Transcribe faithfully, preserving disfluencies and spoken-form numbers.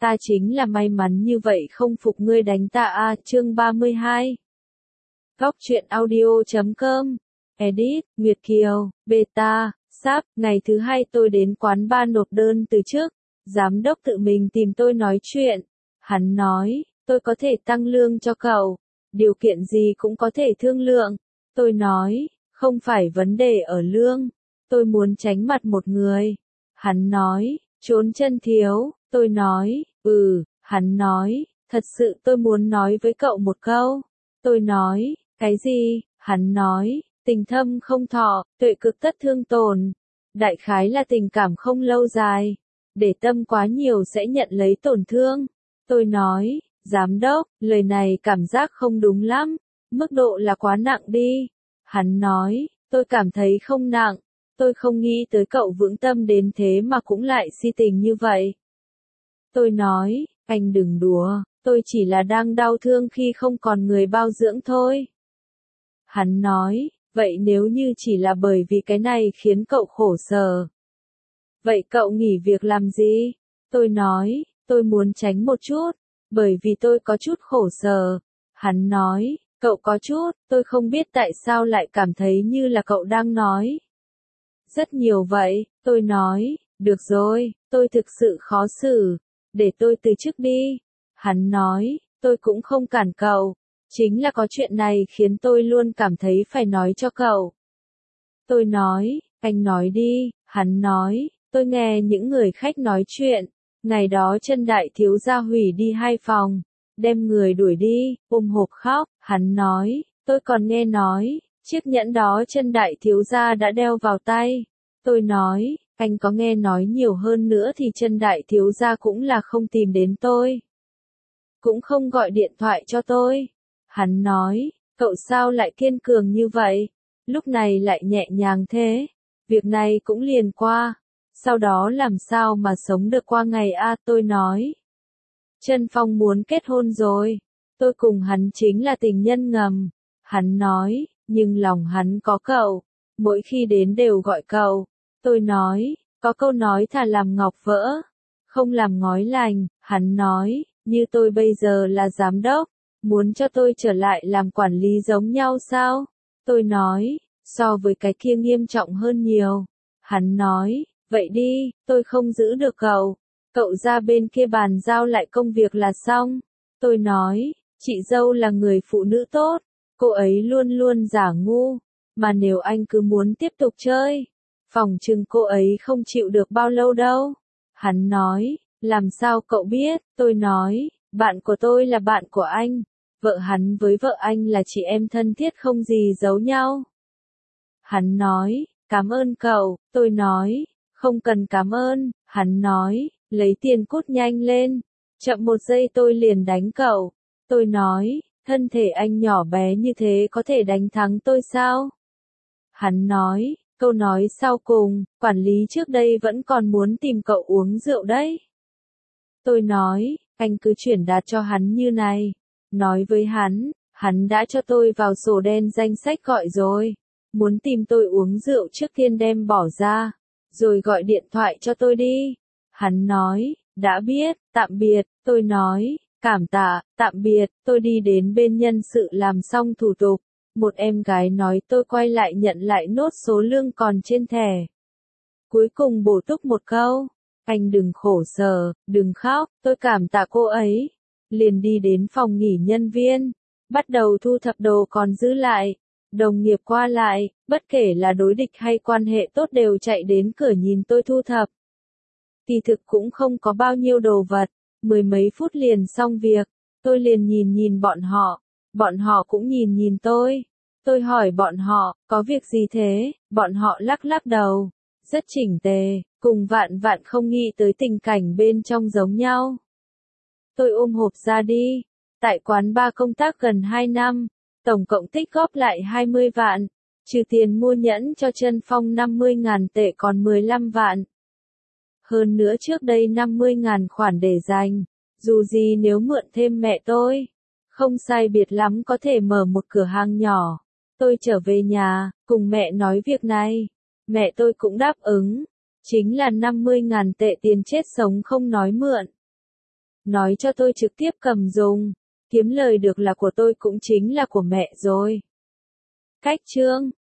Ta chính là may mắn như vậy không phục ngươi đánh ta a. Chương ba mươi hai. Góc truyện audio chấm com. Edit, Nguyệt Kiều, Beta, Sáp. Ngày thứ hai tôi đến quán bar nộp đơn từ chức. Giám đốc tự mình tìm tôi nói chuyện. Hắn nói, tôi có thể tăng lương cho cậu. Điều kiện gì cũng có thể thương lượng. Tôi nói, không phải vấn đề ở lương. Tôi muốn tránh mặt một người. Hắn nói, trốn chân thiếu. Tôi nói, ừ. Hắn nói, thật sự tôi muốn nói với cậu một câu. Tôi nói, cái gì? Hắn nói, tình thâm không thọ, tuệ cực tất thương tổn. Đại khái là tình cảm không lâu dài. Để tâm quá nhiều sẽ nhận lấy tổn thương. Tôi nói, giám đốc, lời này cảm giác không đúng lắm. Mức độ là quá nặng đi. Hắn nói, tôi cảm thấy không nặng. Tôi không nghĩ tới cậu vững tâm đến thế mà cũng lại si tình như vậy. Tôi nói, anh đừng đùa, tôi chỉ là đang đau thương khi không còn người bao dưỡng thôi. Hắn nói, vậy nếu như chỉ là bởi vì cái này khiến cậu khổ sở. Vậy cậu nghỉ việc làm gì? Tôi nói, tôi muốn tránh một chút, bởi vì tôi có chút khổ sở. Hắn nói, cậu có chút, tôi không biết tại sao lại cảm thấy như là cậu đang nói. Rất nhiều vậy, tôi nói, được rồi, tôi thực sự khó xử, để tôi từ chức đi. Hắn nói, tôi cũng không cản cậu, chính là có chuyện này khiến tôi luôn cảm thấy phải nói cho cậu. Tôi nói, anh nói đi. Hắn nói, tôi nghe những người khách nói chuyện, ngày đó chân đại thiếu gia hủy đi hai phòng, đem người đuổi đi, ôm hộp khóc. Hắn nói, tôi còn nghe nói, chiếc nhẫn đó chân đại thiếu gia đã đeo vào tay. Tôi nói, anh có nghe nói nhiều hơn nữa thì chân đại thiếu gia cũng là không tìm đến tôi. Cũng không gọi điện thoại cho tôi. Hắn nói, cậu sao lại kiên cường như vậy? Lúc này lại nhẹ nhàng thế. Việc này cũng liền qua. Sau đó làm sao mà sống được qua ngày a? Tôi nói. Trân Phong muốn kết hôn rồi. Tôi cùng hắn chính là tình nhân ngầm. Hắn nói, nhưng lòng hắn có cậu. Mỗi khi đến đều gọi cậu. Tôi nói, có câu nói thà làm ngọc vỡ, không làm ngói lành. Hắn nói, như tôi bây giờ là giám đốc, muốn cho tôi trở lại làm quản lý giống nhau sao? Tôi nói, so với cái kia nghiêm trọng hơn nhiều. Hắn nói, vậy đi, tôi không giữ được cậu. Cậu ra bên kia bàn giao lại công việc là xong. Tôi nói, chị dâu là người phụ nữ tốt, cô ấy luôn luôn giả ngu, mà nếu anh cứ muốn tiếp tục chơi, phỏng chừng cô ấy không chịu được bao lâu đâu. Hắn nói, làm sao cậu biết? Tôi nói, bạn của tôi là bạn của anh, vợ hắn với vợ anh là chị em thân thiết không gì giấu nhau. Hắn nói, cảm ơn cậu. Tôi nói, không cần cảm ơn. Hắn nói, lấy tiền cút nhanh lên, chậm một giây tôi liền đánh cậu. Tôi nói, thân thể anh nhỏ bé như thế có thể đánh thắng tôi sao? Hắn nói, câu nói sau cùng, quản lý trước đây vẫn còn muốn tìm cậu uống rượu đấy. Tôi nói, anh cứ chuyển đạt cho hắn như này. Nói với hắn, hắn đã cho tôi vào sổ đen danh sách gọi rồi. Muốn tìm tôi uống rượu trước tiên đem bỏ ra, rồi gọi điện thoại cho tôi đi. Hắn nói, đã biết, tạm biệt. Tôi nói, cảm tạ, tạm biệt. Tôi đi đến bên nhân sự làm xong thủ tục. Một em gái nói tôi quay lại nhận lại nốt số lương còn trên thẻ. Cuối cùng bổ túc một câu, anh đừng khổ sở, đừng khóc. Tôi cảm tạ cô ấy. Liền đi đến phòng nghỉ nhân viên, bắt đầu thu thập đồ còn giữ lại. Đồng nghiệp qua lại, bất kể là đối địch hay quan hệ tốt đều chạy đến cửa nhìn tôi thu thập. Kỳ thực cũng không có bao nhiêu đồ vật, mười mấy phút liền xong việc. Tôi liền nhìn nhìn bọn họ, bọn họ cũng nhìn nhìn tôi. Tôi hỏi bọn họ, có việc gì thế? Bọn họ lắc lắc đầu, rất chỉnh tề, cùng vạn vạn không nghĩ tới tình cảnh bên trong giống nhau. Tôi ôm hộp ra đi. Tại quán bar công tác gần hai năm, tổng cộng tích góp lại hai mươi vạn, trừ tiền mua nhẫn cho Trân Phong năm mươi ngàn tệ còn mười lăm vạn. Hơn nữa trước đây năm mươi ngàn khoản để dành, dù gì nếu mượn thêm mẹ tôi, không sai biệt lắm có thể mở một cửa hàng nhỏ. Tôi trở về nhà, cùng mẹ nói việc này. Mẹ tôi cũng đáp ứng, chính là năm mươi ngàn tệ tiền chết sống không nói mượn. nói cho tôi trực tiếp cầm dùng. Kiếm lời được là của tôi cũng chính là của mẹ rồi. Cách chương